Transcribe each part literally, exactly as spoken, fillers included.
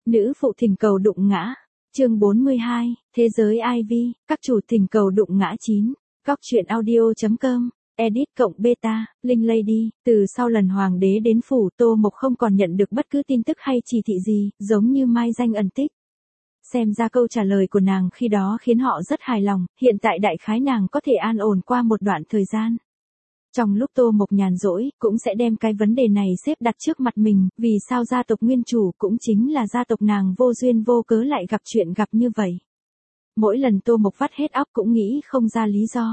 Nữ phụ thỉnh cầu đụng ngã. Chương bốn mươi hai, Thế giới Ivy, các chủ thỉnh cầu đụng ngã chín. Góc truyện audio.com, edit cộng beta, Linh Lady. Từ sau lần hoàng đế đến phủ, Tô Mộc không còn nhận được bất cứ tin tức hay chỉ thị gì, giống như mai danh ẩn tích. Xem ra câu trả lời của nàng khi đó khiến họ rất hài lòng, hiện tại đại khái nàng có thể an ổn qua một đoạn thời gian. Trong lúc Tô Mộc nhàn rỗi, cũng sẽ đem cái vấn đề này xếp đặt trước mặt mình, vì sao gia tộc nguyên chủ cũng chính là gia tộc nàng vô duyên vô cớ lại gặp chuyện gặp như vậy. Mỗi lần Tô Mộc vắt hết óc cũng nghĩ không ra lý do.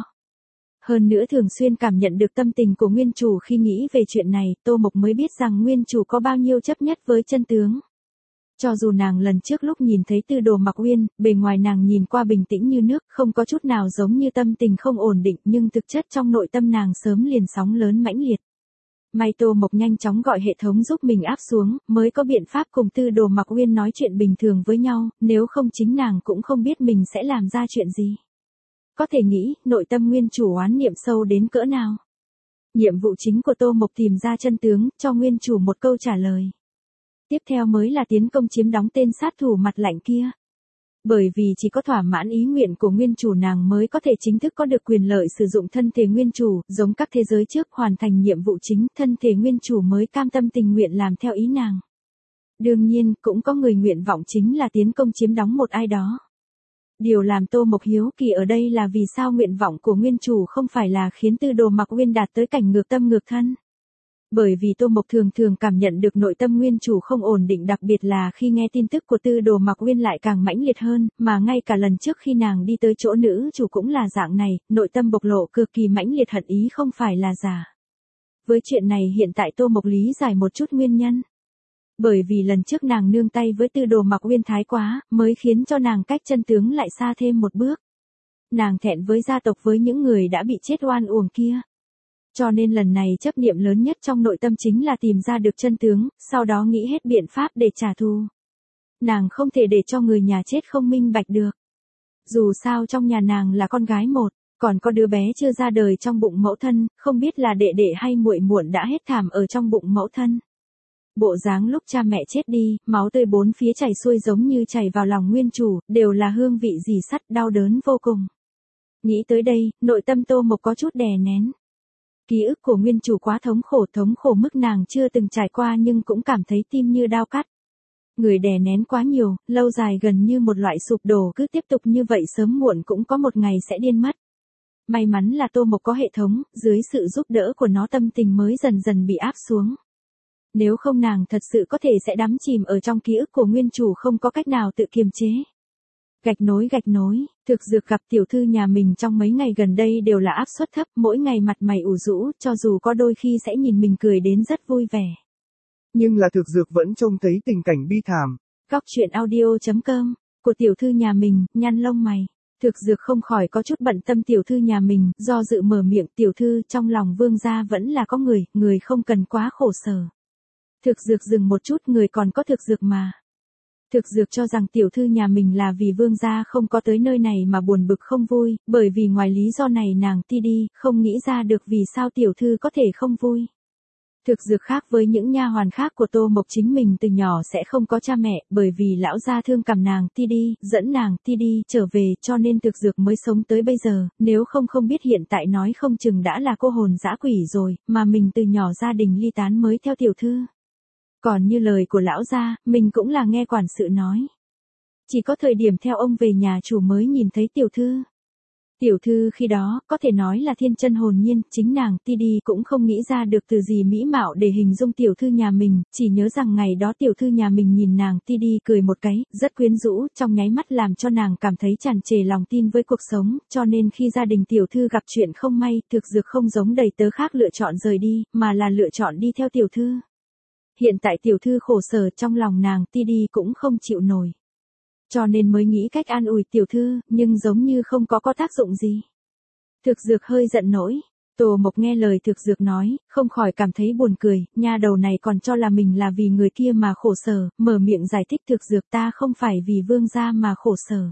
Hơn nữa thường xuyên cảm nhận được tâm tình của nguyên chủ khi nghĩ về chuyện này, Tô Mộc mới biết rằng nguyên chủ có bao nhiêu chấp nhất với chân tướng. Cho dù nàng lần trước lúc nhìn thấy Tư Đồ Mặc Uyên, bề ngoài nàng nhìn qua bình tĩnh như nước, không có chút nào giống như tâm tình không ổn định, nhưng thực chất trong nội tâm nàng sớm liền sóng lớn mãnh liệt. May Tô Mộc nhanh chóng gọi hệ thống giúp mình áp xuống, mới có biện pháp cùng Tư Đồ Mặc Uyên nói chuyện bình thường với nhau, nếu không chính nàng cũng không biết mình sẽ làm ra chuyện gì. Có thể nghĩ, nội tâm nguyên chủ oán niệm sâu đến cỡ nào. Nhiệm vụ chính của Tô Mộc tìm ra chân tướng, cho nguyên chủ một câu trả lời. Tiếp theo mới là tiến công chiếm đóng tên sát thủ mặt lạnh kia. Bởi vì chỉ có thỏa mãn ý nguyện của nguyên chủ nàng mới có thể chính thức có được quyền lợi sử dụng thân thể nguyên chủ, giống các thế giới trước hoàn thành nhiệm vụ chính, thân thể nguyên chủ mới cam tâm tình nguyện làm theo ý nàng. Đương nhiên, cũng có người nguyện vọng chính là tiến công chiếm đóng một ai đó. Điều làm Tô Mộc hiếu kỳ ở đây là vì sao nguyện vọng của nguyên chủ không phải là khiến Tư Đồ Mặc Uyên đạt tới cảnh ngược tâm ngược thân. Bởi vì Tô Mộc thường thường cảm nhận được nội tâm nguyên chủ không ổn định, đặc biệt là khi nghe tin tức của Tư Đồ Mặc Uyên lại càng mãnh liệt hơn, mà ngay cả lần trước khi nàng đi tới chỗ nữ chủ cũng là dạng này, nội tâm bộc lộ cực kỳ mãnh liệt, hận ý không phải là giả. Với chuyện này hiện tại Tô Mộc lý giải một chút nguyên nhân. Bởi vì lần trước nàng nương tay với Tư Đồ Mặc Uyên thái quá, mới khiến cho nàng cách chân tướng lại xa thêm một bước. Nàng thẹn với gia tộc, với những người đã bị chết oan uổng kia. Cho nên lần này chấp niệm lớn nhất trong nội tâm chính là tìm ra được chân tướng, sau đó nghĩ hết biện pháp để trả thù. Nàng không thể để cho người nhà chết không minh bạch được. Dù sao trong nhà nàng là con gái một, còn có đứa bé chưa ra đời trong bụng mẫu thân, không biết là đệ đệ hay muội muội đã hết thảm ở trong bụng mẫu thân. Bộ dáng lúc cha mẹ chết đi, máu tươi bốn phía chảy xuôi giống như chảy vào lòng nguyên chủ, đều là hương vị dì sắt, đau đớn vô cùng. Nghĩ tới đây, nội tâm Tô Mộc có chút đè nén. Ký ức của nguyên chủ quá thống khổ, thống khổ mức nàng chưa từng trải qua nhưng cũng cảm thấy tim như đao cắt. Người đè nén quá nhiều, lâu dài gần như một loại sụp đổ, cứ tiếp tục như vậy sớm muộn cũng có một ngày sẽ điên mất. May mắn là Tô Mộc có hệ thống, dưới sự giúp đỡ của nó tâm tình mới dần dần bị áp xuống. Nếu không nàng thật sự có thể sẽ đắm chìm ở trong ký ức của nguyên chủ, không có cách nào tự kiềm chế. Gạch nối gạch nối, thực dược gặp tiểu thư nhà mình trong mấy ngày gần đây đều là áp suất thấp, mỗi ngày mặt mày ủ rũ, cho dù có đôi khi sẽ nhìn mình cười đến rất vui vẻ. Nhưng là thực dược vẫn trông thấy tình cảnh bi thảm. Góc truyện audio.com, của tiểu thư nhà mình, nhăn lông mày. Thực dược không khỏi có chút bận tâm tiểu thư nhà mình, do dự mở miệng, tiểu thư, trong lòng vương gia vẫn là có người, người không cần quá khổ sở. Thực dược dừng một chút, người còn có thực dược mà. Thực dược cho rằng tiểu thư nhà mình là vì vương gia không có tới nơi này mà buồn bực không vui, bởi vì ngoài lý do này nàng ti đi, không nghĩ ra được vì sao tiểu thư có thể không vui. Thực dược khác với những nha hoàn khác của Tô Mộc, chính mình từ nhỏ sẽ không có cha mẹ, bởi vì lão gia thương cảm nàng ti đi, dẫn nàng ti đi trở về, cho nên thực dược mới sống tới bây giờ, nếu không không biết hiện tại nói không chừng đã là cô hồn dã quỷ rồi, mà mình từ nhỏ gia đình ly tán mới theo tiểu thư. Còn như lời của lão gia, mình cũng là nghe quản sự nói. Chỉ có thời điểm theo ông về nhà chủ mới nhìn thấy tiểu thư. Tiểu thư khi đó, có thể nói là thiên chân hồn nhiên, chính nàng ti đi cũng không nghĩ ra được từ gì mỹ mạo để hình dung tiểu thư nhà mình, chỉ nhớ rằng ngày đó tiểu thư nhà mình nhìn nàng ti đi cười một cái, rất quyến rũ, trong nháy mắt làm cho nàng cảm thấy tràn trề lòng tin với cuộc sống, cho nên khi gia đình tiểu thư gặp chuyện không may, thực dược không giống đầy tớ khác lựa chọn rời đi, mà là lựa chọn đi theo tiểu thư. Hiện tại tiểu thư khổ sở, trong lòng nàng ti đi cũng không chịu nổi. Cho nên mới nghĩ cách an ủi tiểu thư, nhưng giống như không có có tác dụng gì. Thực dược hơi giận nổi. Tô Mộc nghe lời thực dược nói, không khỏi cảm thấy buồn cười, nha đầu này còn cho là mình là vì người kia mà khổ sở, mở miệng giải thích, thực dược, ta không phải vì vương gia mà khổ sở.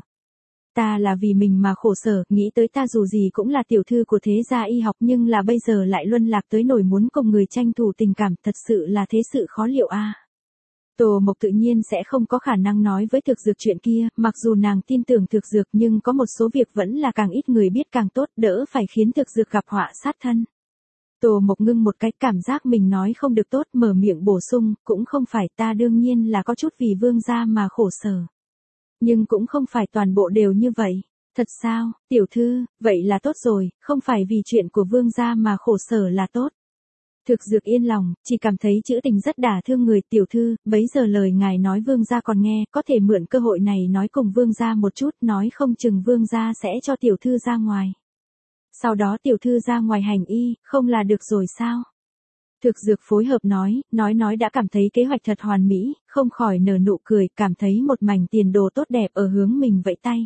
Ta là vì mình mà khổ sở, nghĩ tới ta dù gì cũng là tiểu thư của thế gia y học, nhưng là bây giờ lại luân lạc tới nổi muốn cùng người tranh thủ tình cảm, thật sự là thế sự khó liệu a. À. Tô Mộc tự nhiên sẽ không có khả năng nói với Thực Dược chuyện kia, mặc dù nàng tin tưởng Thực Dược nhưng có một số việc vẫn là càng ít người biết càng tốt, đỡ phải khiến Thực Dược gặp họa sát thân. Tô Mộc ngưng một cái, cảm giác mình nói không được tốt, mở miệng bổ sung, cũng không phải, ta đương nhiên là có chút vì Vương gia mà khổ sở. Nhưng cũng không phải toàn bộ đều như vậy. Thật sao, tiểu thư, vậy là tốt rồi, không phải vì chuyện của Vương gia mà khổ sở là tốt. Thực Dược yên lòng, chỉ cảm thấy chữ tình rất đả thương người. Tiểu thư, bấy giờ lời ngài nói Vương gia còn nghe, có thể mượn cơ hội này nói cùng Vương gia một chút, nói không chừng Vương gia sẽ cho tiểu thư ra ngoài. Sau đó tiểu thư ra ngoài hành y, không là được rồi sao? Thực Dược phối hợp nói, nói nói đã cảm thấy kế hoạch thật hoàn mỹ, không khỏi nở nụ cười, cảm thấy một mảnh tiền đồ tốt đẹp ở hướng mình vẫy tay.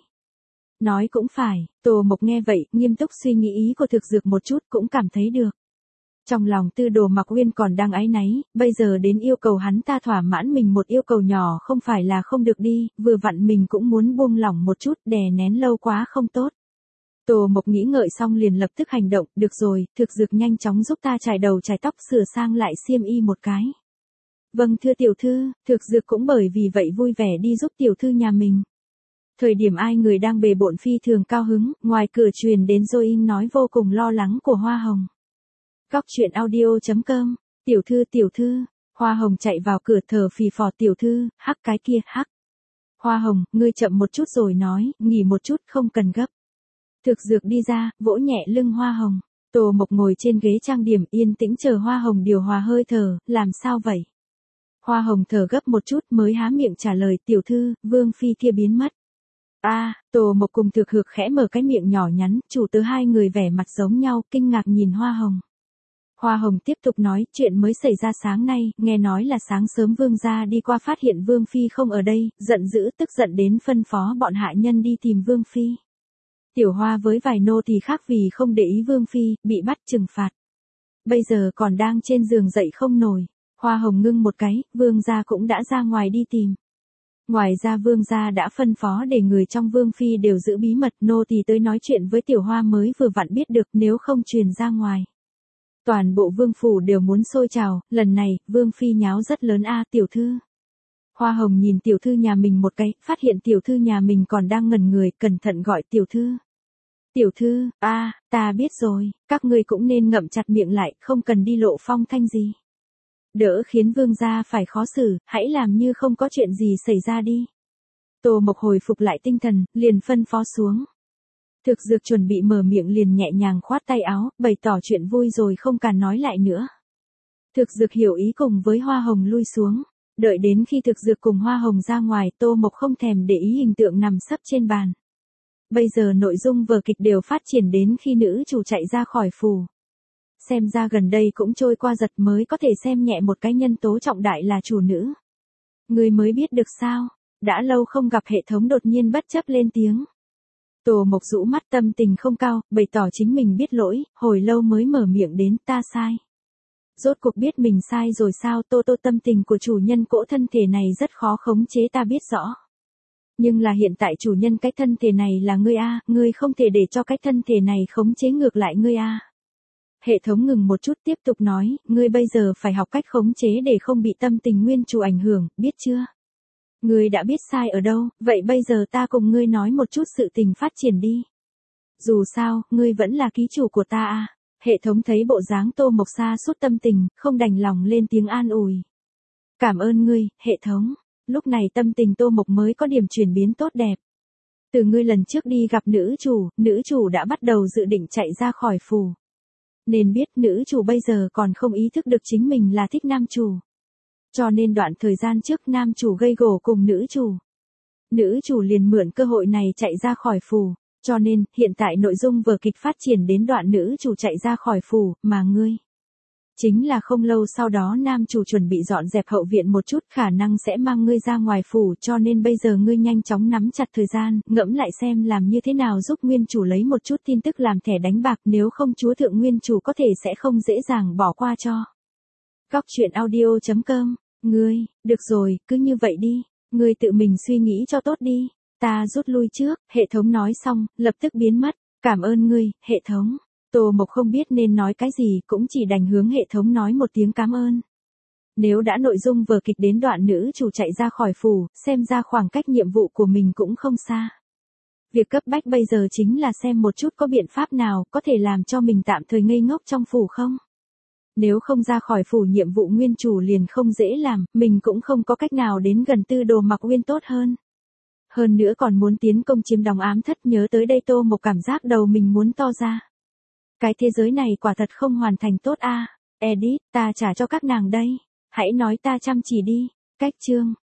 Nói cũng phải, Tô Mộc nghe vậy, nghiêm túc suy nghĩ ý của Thực Dược một chút, cũng cảm thấy được. Trong lòng Tư Đồ Mặc Uyên còn đang áy náy, bây giờ đến yêu cầu hắn ta thỏa mãn mình một yêu cầu nhỏ không phải là không được đi, vừa vặn mình cũng muốn buông lỏng một chút, đè nén lâu quá không tốt. Tô Mộc nghĩ ngợi xong liền lập tức hành động, được rồi, Thực Dược nhanh chóng giúp ta chải đầu chải tóc, sửa sang lại xiêm y một cái. Vâng thưa tiểu thư, Thực Dược cũng bởi vì vậy vui vẻ đi giúp tiểu thư nhà mình. Thời điểm ai người đang bề bộn phi thường cao hứng, ngoài cửa truyền đến Join nói vô cùng lo lắng của Hoa Hồng. Góc truyện audio chấm com, tiểu thư tiểu thư, Hoa Hồng chạy vào cửa thở phì phò, tiểu thư, hắc cái kia, hắc. Hoa Hồng, ngươi chậm một chút rồi nói, nghỉ một chút không cần gấp. Thực Dược đi ra, vỗ nhẹ lưng Hoa Hồng. Tô Mộc ngồi trên ghế trang điểm yên tĩnh chờ Hoa Hồng điều hòa hơi thở, làm sao vậy? Hoa Hồng thở gấp một chút mới há miệng trả lời, tiểu thư, Vương phi kia biến mất. A, à, Tô Mộc cùng Thực Hược khẽ mở cái miệng nhỏ nhắn, chủ tớ hai người vẻ mặt giống nhau, kinh ngạc nhìn Hoa Hồng. Hoa Hồng tiếp tục nói, chuyện mới xảy ra sáng nay, nghe nói là sáng sớm Vương gia đi qua phát hiện Vương phi không ở đây, giận dữ tức giận đến phân phó bọn hạ nhân đi tìm Vương phi. Tiểu Hoa với vài nô tỳ khác vì không để ý Vương phi, bị bắt trừng phạt. Bây giờ còn đang trên giường dậy không nổi. Hoa Hồng ngưng một cái, Vương gia cũng đã ra ngoài đi tìm. Ngoài ra Vương gia đã phân phó để người trong Vương phi đều giữ bí mật, nô tỳ tới nói chuyện với Tiểu Hoa mới vừa vặn biết được, nếu không truyền ra ngoài. Toàn bộ Vương phủ đều muốn sôi trào, lần này, Vương phi nháo rất lớn a, tiểu thư. Hoa Hồng nhìn tiểu thư nhà mình một cái, phát hiện tiểu thư nhà mình còn đang ngẩn người, cẩn thận gọi tiểu thư. Tiểu thư, a, à, ta biết rồi, các ngươi cũng nên ngậm chặt miệng lại, không cần đi lộ phong thanh gì. Đỡ khiến Vương gia phải khó xử, hãy làm như không có chuyện gì xảy ra đi. Tô Mộc hồi phục lại tinh thần, liền phân phó xuống. Thực Dược chuẩn bị mở miệng liền nhẹ nhàng khoát tay áo, bày tỏ chuyện vui rồi không cần nói lại nữa. Thực Dược hiểu ý cùng với Hoa Hồng lui xuống. Đợi đến khi Thực Dược cùng Hoa Hồng ra ngoài, Tô Mộc không thèm để ý hình tượng nằm sấp trên bàn. Bây giờ nội dung vở kịch đều phát triển đến khi nữ chủ chạy ra khỏi phủ. Xem ra gần đây cũng trôi qua giật mới có thể xem nhẹ một cái nhân tố trọng đại là chủ nữ. Người mới biết được sao, đã lâu không gặp hệ thống đột nhiên bất chấp lên tiếng. Tô Mộc rũ mắt tâm tình không cao, bày tỏ chính mình biết lỗi, hồi lâu mới mở miệng đến ta sai. Rốt cuộc biết mình sai rồi sao, Tô Tô tâm tình của chủ nhân cỗ thân thể này rất khó khống chế ta biết rõ. Nhưng là hiện tại chủ nhân cái thân thể này là ngươi a, ngươi không thể để cho cái thân thể này khống chế ngược lại ngươi a. Hệ thống ngừng một chút tiếp tục nói, ngươi bây giờ phải học cách khống chế để không bị tâm tình nguyên chủ ảnh hưởng, biết chưa? Ngươi đã biết sai ở đâu, vậy bây giờ ta cùng ngươi nói một chút sự tình phát triển đi. Dù sao, ngươi vẫn là ký chủ của ta à. Hệ thống thấy bộ dáng Tô Mộc sa sút tâm tình, không đành lòng lên tiếng an ủi. Cảm ơn ngươi, hệ thống. Lúc này tâm tình Tô Mộc mới có điểm chuyển biến tốt đẹp. Từ ngươi lần trước đi gặp nữ chủ, nữ chủ đã bắt đầu dự định chạy ra khỏi phủ. Nên biết nữ chủ bây giờ còn không ý thức được chính mình là thích nam chủ. Cho nên đoạn thời gian trước nam chủ gây gổ cùng nữ chủ. Nữ chủ liền mượn cơ hội này chạy ra khỏi phủ. Cho nên, hiện tại nội dung vở kịch phát triển đến đoạn nữ chủ chạy ra khỏi phủ, mà ngươi. Chính là không lâu sau đó nam chủ chuẩn bị dọn dẹp hậu viện một chút, khả năng sẽ mang ngươi ra ngoài phủ, cho nên bây giờ ngươi nhanh chóng nắm chặt thời gian, ngẫm lại xem làm như thế nào giúp nguyên chủ lấy một chút tin tức làm thẻ đánh bạc, nếu không chúa thượng nguyên chủ có thể sẽ không dễ dàng bỏ qua cho. Góc truyện audio chấm com, ngươi, được rồi, cứ như vậy đi, ngươi tự mình suy nghĩ cho tốt đi. Ta rút lui trước, hệ thống nói xong, lập tức biến mất, cảm ơn ngươi, hệ thống. Tô Mộc không biết nên nói cái gì, cũng chỉ đành hướng hệ thống nói một tiếng cảm ơn. Nếu đã nội dung vở kịch đến đoạn nữ chủ chạy ra khỏi phủ, xem ra khoảng cách nhiệm vụ của mình cũng không xa. Việc cấp bách bây giờ chính là xem một chút có biện pháp nào có thể làm cho mình tạm thời ngây ngốc trong phủ không. Nếu không ra khỏi phủ nhiệm vụ nguyên chủ liền không dễ làm, mình cũng không có cách nào đến gần Tư Đồ Mặc Uyên tốt hơn. Hơn nữa còn muốn tiến công chiếm đóng ám thất, nhớ tới đây Tô Mộc cảm giác đầu mình muốn to ra. Cái thế giới này quả thật không hoàn thành tốt a. À. Edit, ta trả cho các nàng đây. Hãy nói ta chăm chỉ đi. Cách chương.